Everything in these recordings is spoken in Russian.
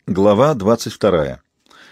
Глава 22.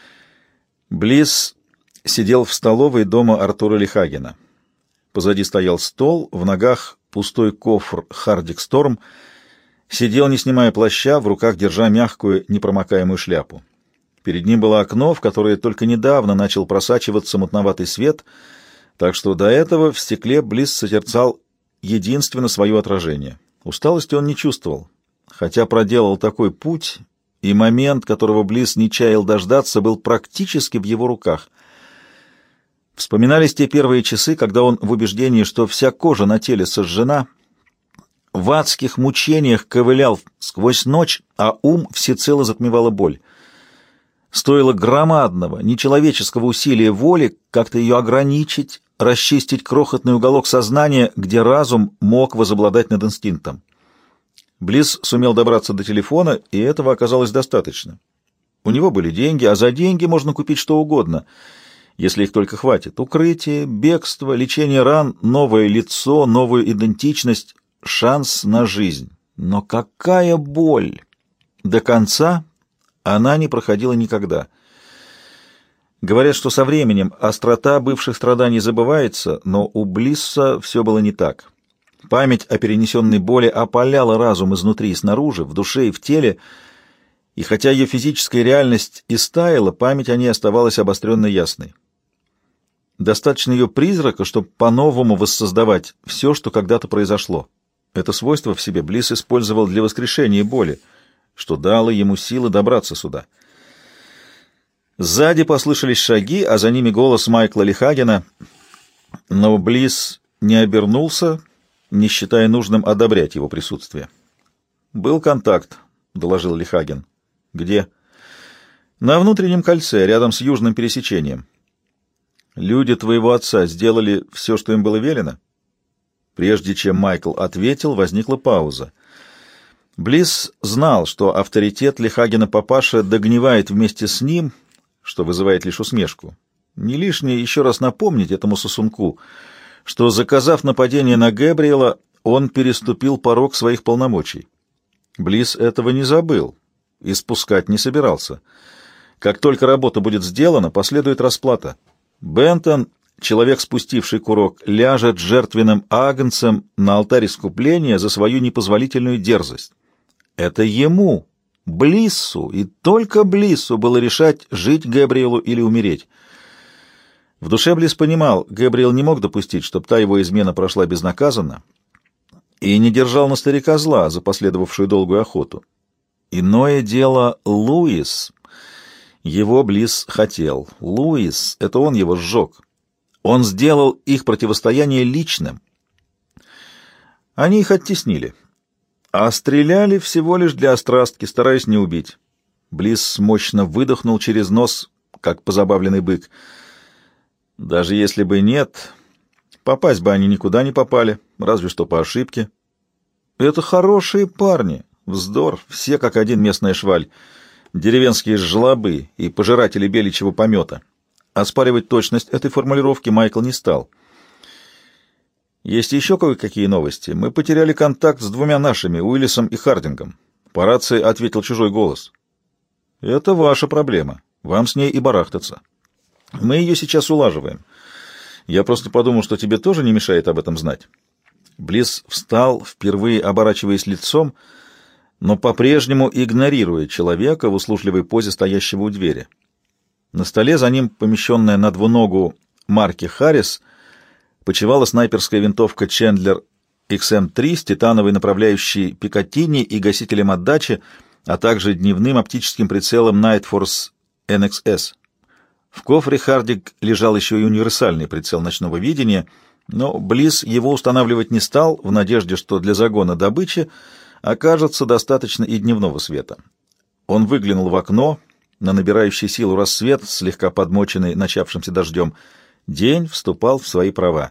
Близ сидел в столовой дома Артура Лихагена. Позади стоял стол, в ногах пустой кофр «Хардик Сторм». Сидел, не снимая плаща, в руках держа мягкую, непромокаемую шляпу. Перед ним было окно, в которое только недавно начал просачиваться мутноватый свет, так что до этого в стекле Близ созерцал единственно свое отражение. Усталости он не чувствовал, хотя проделал такой путь, и момент, которого Близ не чаял дождаться, был практически в его руках. Вспоминались те первые часы, когда он в убеждении, что вся кожа на теле сожжена, в адских мучениях ковылял сквозь ночь, а ум всецело затмевала боль. Стоило громадного, нечеловеческого усилия воли как-то ее ограничить, расчистить крохотный уголок сознания, где разум мог возобладать над инстинктом. Близ сумел добраться до телефона, и этого оказалось достаточно. У него были деньги, а за деньги можно купить что угодно, если их только хватит. Укрытие, бегство, лечение ран, новое лицо, новую идентичность, шанс на жизнь. Но какая боль! До конца она не проходила никогда. Говорят, что со временем острота бывших страданий забывается, но у Блисса все было не так. Память о перенесенной боли опаляла разум изнутри и снаружи, в душе и в теле, и хотя ее физическая реальность истаяла, память о ней оставалась обостренной и ясной. Достаточно ее призрака, чтобы по-новому воссоздавать все, что когда-то произошло. Это свойство в себе Блисс использовал для воскрешения боли, что дало ему силы добраться сюда. Сзади послышались шаги, а за ними голос Майкла Лихагена, но Блисс не обернулся, не считая нужным одобрять его присутствие. «Был контакт», — доложил Лихаген. «Где?» «На внутреннем кольце, рядом с южным пересечением». «Люди твоего отца сделали все, что им было велено?» Прежде чем Майкл ответил, возникла пауза. Блисс знал, что авторитет Лихагена папаша догнивает вместе с ним, что вызывает лишь усмешку. Не лишнее еще раз напомнить этому сосунку, что, заказав нападение на Гэбриэла, он переступил порог своих полномочий. Блисс этого не забыл и спускать не собирался. Как только работа будет сделана, последует расплата. Бентон, человек, спустивший курок, ляжет жертвенным агнцем на алтарь искупления за свою непозволительную дерзость. Это ему, Блиссу, и только Блиссу было решать, жить Гэбриэлу или умереть. В душе Блисс понимал, Гэбриэл не мог допустить, чтобы та его измена прошла безнаказанно, и не держал на старика зла за последовавшую долгую охоту. Иное дело Луис. Его Блисс хотел. Луис — это он его сжег. Он сделал их противостояние личным. Они их оттеснили, а стреляли всего лишь для острастки, стараясь не убить. Блисс мощно выдохнул через нос, как позабавленный бык. Даже если бы нет, попасть бы они никуда не попали, разве что по ошибке. Это хорошие парни. Вздор, все как один местная шваль, деревенские жлобы и пожиратели беличьего помета. Оспаривать точность этой формулировки Майкл не стал. Есть еще кое-какие новости. Мы потеряли контакт с двумя нашими, Уиллисом и Хардингом. По рации ответил чужой голос. Это ваша проблема. Вам с ней и барахтаться. Мы ее сейчас улаживаем. Я просто подумал, что тебе тоже не мешает об этом знать. Блисс встал, впервые оборачиваясь лицом, но по-прежнему игнорируя человека в услужливой позе стоящего у двери. На столе за ним, помещенная на двуногу марки «Харрис», почивала снайперская винтовка «Чендлер XM3» с титановой направляющей Пикатинни и гасителем отдачи, а также дневным оптическим прицелом Night Force NXS. В кофре Хардик лежал еще и универсальный прицел ночного видения, но Блисс его устанавливать не стал, в надежде, что для загона добычи окажется достаточно и дневного света. Он выглянул в окно на набирающий силу рассвет, слегка подмоченный начавшимся дождем. День вступал в свои права.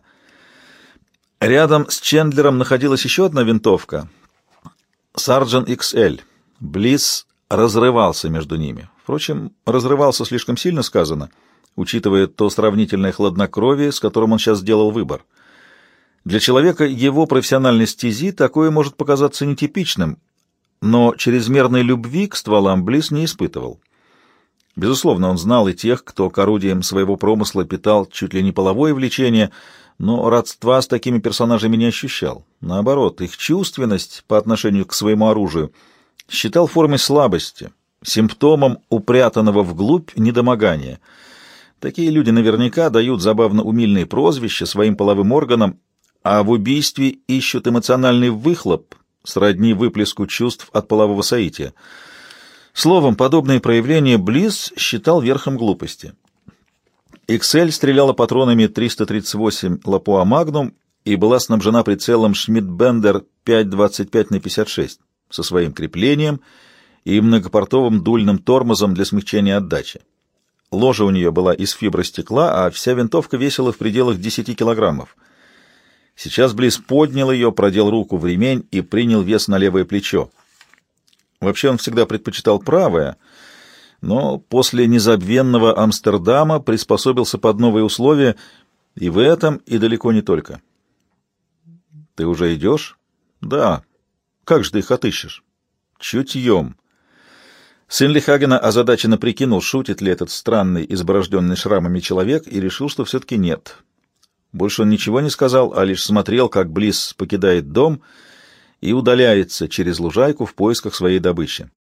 Рядом с Чендлером находилась еще одна винтовка — Sargent XL. Блисс разрывался между ними. Впрочем, разрывался слишком сильно сказано, учитывая то сравнительное хладнокровие, с которым он сейчас сделал выбор. Для человека его профессиональной стези такое может показаться нетипичным, но чрезмерной любви к стволам Близ не испытывал. Безусловно, он знал и тех, кто к орудиям своего промысла питал чуть ли не половое влечение, но родства с такими персонажами не ощущал. Наоборот, их чувственность по отношению к своему оружию считал формой слабости, симптомом упрятанного вглубь недомогания. Такие люди наверняка дают забавно умильные прозвища своим половым органам, а в убийстве ищут эмоциональный выхлоп, сродни выплеску чувств от полового соития. Словом, подобные проявления Близ считал верхом глупости. Иксель стреляла патронами 338 Лапуа Магнум и была снабжена прицелом Шмидт-Бендер 5,25 на 56 со своим креплением и многопортовым дульным тормозом для смягчения отдачи. Ложа у нее была из фибростекла, а вся винтовка весила в пределах 10 килограммов. Сейчас Близ поднял ее, продел руку в ремень и принял вес на левое плечо. Вообще он всегда предпочитал правое, но после незабвенного Амстердама приспособился под новые условия, и в этом, и далеко не только. «Ты уже идешь?» «Да. Как же ты их отыщешь?» «Чутьем». Сын Лихагена озадаченно прикинул, шутит ли этот странный, изборожденный шрамами человек, и решил, что все-таки нет. Больше он ничего не сказал, а лишь смотрел, как Близ покидает дом и удаляется через лужайку в поисках своей добычи.